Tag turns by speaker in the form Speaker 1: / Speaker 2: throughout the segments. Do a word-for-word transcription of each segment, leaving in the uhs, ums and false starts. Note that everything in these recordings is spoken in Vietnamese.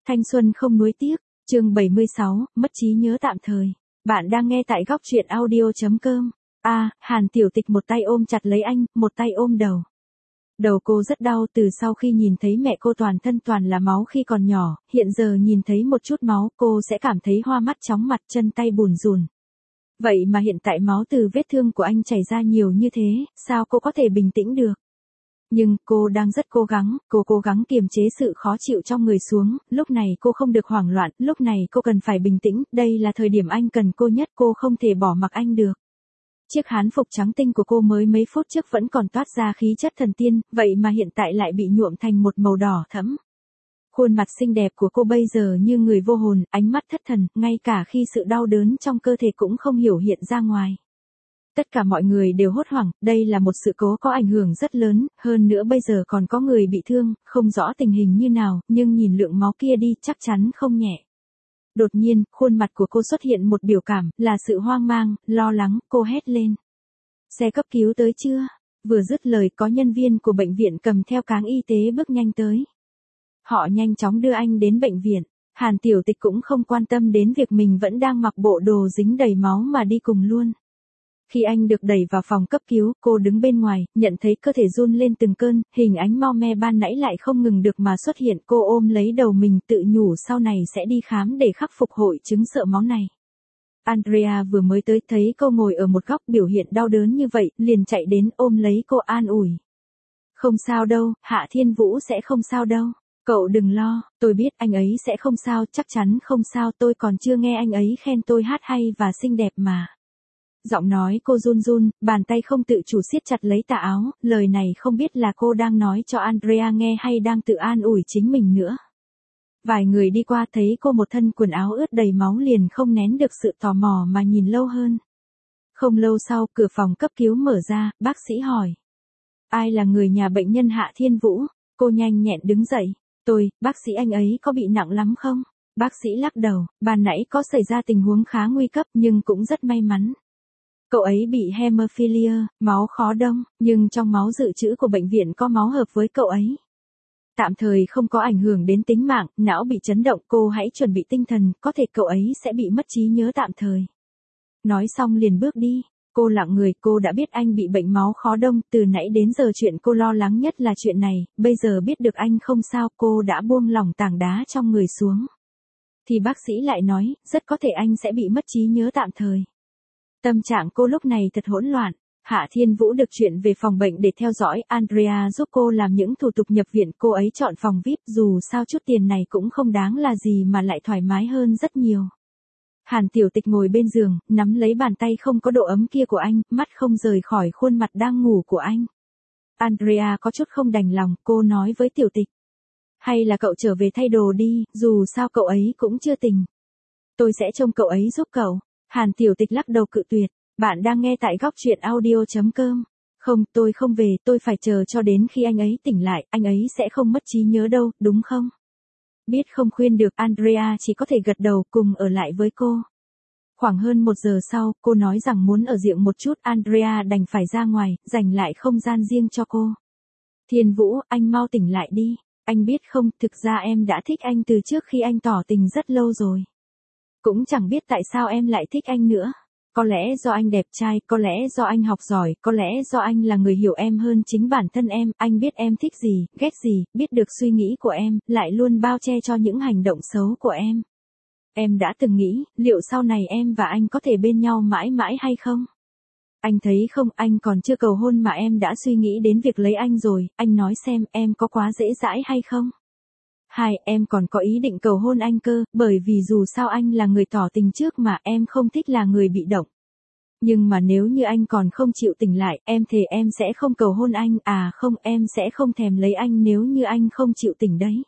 Speaker 1: Thanh xuân không nuối tiếc, chương bảy mươi sáu, mất trí nhớ tạm thời. Bạn đang nghe tại góc truyện audio chấm com. A, à, Hàn Tiểu Tịch một tay ôm chặt lấy anh, một tay ôm đầu. Đầu cô rất đau từ sau khi nhìn thấy mẹ cô toàn thân toàn là máu khi còn nhỏ, hiện giờ nhìn thấy một chút máu cô sẽ cảm thấy hoa mắt chóng mặt, chân tay bùn rùn. Vậy mà hiện tại máu từ vết thương của anh chảy ra nhiều như thế, sao cô có thể bình tĩnh được? Nhưng cô đang rất cố gắng, cô cố gắng kiềm chế sự khó chịu trong người xuống, lúc này cô không được hoảng loạn, lúc này cô cần phải bình tĩnh, đây là thời điểm anh cần cô nhất, cô không thể bỏ mặc anh được. Chiếc hán phục trắng tinh của cô mới mấy phút trước vẫn còn toát ra khí chất thần tiên, vậy mà hiện tại lại bị nhuộm thành một màu đỏ thẫm. Khuôn mặt xinh đẹp của cô bây giờ như người vô hồn, ánh mắt thất thần, ngay cả khi sự đau đớn trong cơ thể cũng không hiểu hiện ra ngoài. Tất cả mọi người đều hốt hoảng, đây là một sự cố có ảnh hưởng rất lớn, hơn nữa bây giờ còn có người bị thương, không rõ tình hình như nào, nhưng nhìn lượng máu kia đi chắc chắn không nhẹ. Đột nhiên, khuôn mặt của cô xuất hiện một biểu cảm, là sự hoang mang, lo lắng, cô hét lên. Xe cấp cứu tới chưa? Vừa dứt lời có nhân viên của bệnh viện cầm theo cáng y tế bước nhanh tới. Họ nhanh chóng đưa anh đến bệnh viện, Hàn Tiểu Tịch cũng không quan tâm đến việc mình vẫn đang mặc bộ đồ dính đầy máu mà đi cùng luôn. Khi anh được đẩy vào phòng cấp cứu, cô đứng bên ngoài, nhận thấy cơ thể run lên từng cơn, hình ánh mau me ban nãy lại không ngừng được mà xuất hiện, cô ôm lấy đầu mình tự nhủ sau này sẽ đi khám để khắc phục hội chứng sợ máu này. Andrea vừa mới tới thấy cô ngồi ở một góc biểu hiện đau đớn như vậy, liền chạy đến ôm lấy cô an ủi. Không sao đâu, Hạ Thiên Vũ sẽ không sao đâu. Cậu đừng lo, tôi biết anh ấy sẽ không sao, chắc chắn không sao, tôi còn chưa nghe anh ấy khen tôi hát hay và xinh đẹp mà. Giọng nói cô run run, bàn tay không tự chủ siết chặt lấy tà áo, lời này không biết là cô đang nói cho Andrea nghe hay đang tự an ủi chính mình nữa. Vài người đi qua thấy cô một thân quần áo ướt đầy máu liền không nén được sự tò mò mà nhìn lâu hơn. Không lâu sau, cửa phòng cấp cứu mở ra, bác sĩ hỏi. Ai là người nhà bệnh nhân Hạ Thiên Vũ? Cô nhanh nhẹn đứng dậy. Tôi, bác sĩ anh ấy có bị nặng lắm không? Bác sĩ lắc đầu, ban nãy có xảy ra tình huống khá nguy cấp nhưng cũng rất may mắn. Cậu ấy bị hemophilia, máu khó đông, nhưng trong máu dự trữ của bệnh viện có máu hợp với cậu ấy. Tạm thời không có ảnh hưởng đến tính mạng, não bị chấn động, cô hãy chuẩn bị tinh thần, có thể cậu ấy sẽ bị mất trí nhớ tạm thời. Nói xong liền bước đi, cô lặng người, cô đã biết anh bị bệnh máu khó đông, từ nãy đến giờ chuyện cô lo lắng nhất là chuyện này, bây giờ biết được anh không sao, cô đã buông lỏng tảng đá trong người xuống. Thì bác sĩ lại nói, rất có thể anh sẽ bị mất trí nhớ tạm thời. Tâm trạng cô lúc này thật hỗn loạn. Hạ Thiên Vũ được chuyển về phòng bệnh để theo dõi, Andrea giúp cô làm những thủ tục nhập viện, cô ấy chọn phòng vi ai pi, dù sao chút tiền này cũng không đáng là gì mà lại thoải mái hơn rất nhiều. Hàn Tiểu Tịch ngồi bên giường, nắm lấy bàn tay không có độ ấm kia của anh, mắt không rời khỏi khuôn mặt đang ngủ của anh. Andrea có chút không đành lòng, cô nói với Tiểu Tịch. Hay là cậu trở về thay đồ đi, dù sao cậu ấy cũng chưa tỉnh. Tôi sẽ trông cậu ấy giúp cậu. Hàn Tiểu Tịch lắc đầu cự tuyệt, bạn đang nghe tại góc truyện audio chấm com. Không, tôi không về, tôi phải chờ cho đến khi anh ấy tỉnh lại, anh ấy sẽ không mất trí nhớ đâu, đúng không? Biết không khuyên được, Andrea chỉ có thể gật đầu cùng ở lại với cô. Khoảng hơn một giờ sau, cô nói rằng muốn ở riêng một chút, Andrea đành phải ra ngoài, dành lại không gian riêng cho cô. Thiên Vũ, anh mau tỉnh lại đi, anh biết không, thực ra em đã thích anh từ trước khi anh tỏ tình rất lâu rồi. Cũng chẳng biết tại sao em lại thích anh nữa. Có lẽ do anh đẹp trai, có lẽ do anh học giỏi, có lẽ do anh là người hiểu em hơn chính bản thân em, anh biết em thích gì, ghét gì, biết được suy nghĩ của em, lại luôn bao che cho những hành động xấu của em. Em đã từng nghĩ, liệu sau này em và anh có thể bên nhau mãi mãi hay không? Anh thấy không, anh còn chưa cầu hôn mà em đã suy nghĩ đến việc lấy anh rồi, anh nói xem em có quá dễ dãi hay không? Hai, em còn có ý định cầu hôn anh cơ, bởi vì dù sao anh là người tỏ tình trước mà em không thích là người bị động. Nhưng mà nếu như anh còn không chịu tỉnh lại, em thề em sẽ không cầu hôn anh, à không, em sẽ không thèm lấy anh nếu như anh không chịu tỉnh đấy.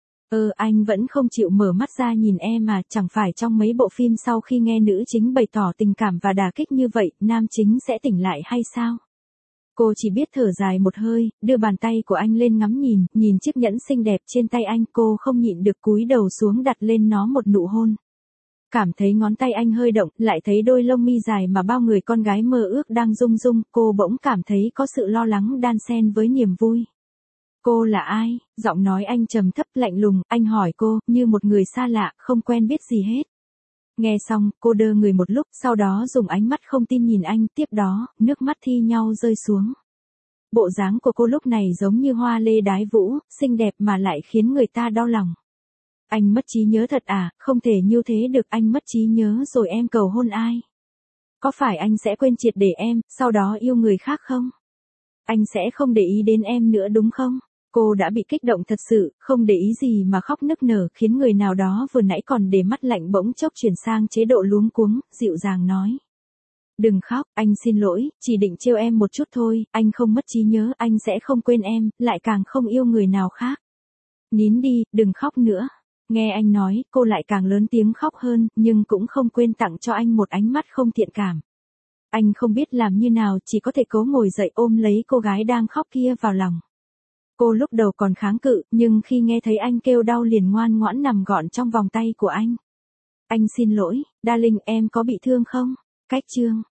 Speaker 1: Ơ, anh vẫn không chịu mở mắt ra nhìn em mà, chẳng phải trong mấy bộ phim sau khi nghe nữ chính bày tỏ tình cảm và đả kích như vậy, nam chính sẽ tỉnh lại hay sao? Cô chỉ biết thở dài một hơi, đưa bàn tay của anh lên ngắm nhìn, nhìn chiếc nhẫn xinh đẹp trên tay anh, cô không nhịn được cúi đầu xuống đặt lên nó một nụ hôn. Cảm thấy ngón tay anh hơi động, lại thấy đôi lông mi dài mà bao người con gái mơ ước đang rung rung, cô bỗng cảm thấy có sự lo lắng đan xen với niềm vui. Cô là ai? Giọng nói anh trầm thấp lạnh lùng, anh hỏi cô, như một người xa lạ, không quen biết gì hết. Nghe xong, cô đơ người một lúc, sau đó dùng ánh mắt không tin nhìn anh, tiếp đó, nước mắt thi nhau rơi xuống. Bộ dáng của cô lúc này giống như hoa lê đái vũ, xinh đẹp mà lại khiến người ta đau lòng. Anh mất trí nhớ thật à, không thể như thế được, anh mất trí nhớ rồi em cầu hôn ai? Có phải anh sẽ quên triệt để em, sau đó yêu người khác không? Anh sẽ không để ý đến em nữa đúng không? Cô đã bị kích động thật sự, không để ý gì mà khóc nức nở, khiến người nào đó vừa nãy còn để mắt lạnh bỗng chốc chuyển sang chế độ luống cuống, dịu dàng nói. Đừng khóc, anh xin lỗi, chỉ định trêu em một chút thôi, anh không mất trí nhớ, anh sẽ không quên em, lại càng không yêu người nào khác. Nín đi, đừng khóc nữa. Nghe anh nói, cô lại càng lớn tiếng khóc hơn, nhưng cũng không quên tặng cho anh một ánh mắt không thiện cảm. Anh không biết làm như nào, chỉ có thể cố ngồi dậy ôm lấy cô gái đang khóc kia vào lòng. Cô lúc đầu còn kháng cự, nhưng khi nghe thấy anh kêu đau liền ngoan ngoãn nằm gọn trong vòng tay của anh. Anh xin lỗi, darling, em có bị thương không? Cách chương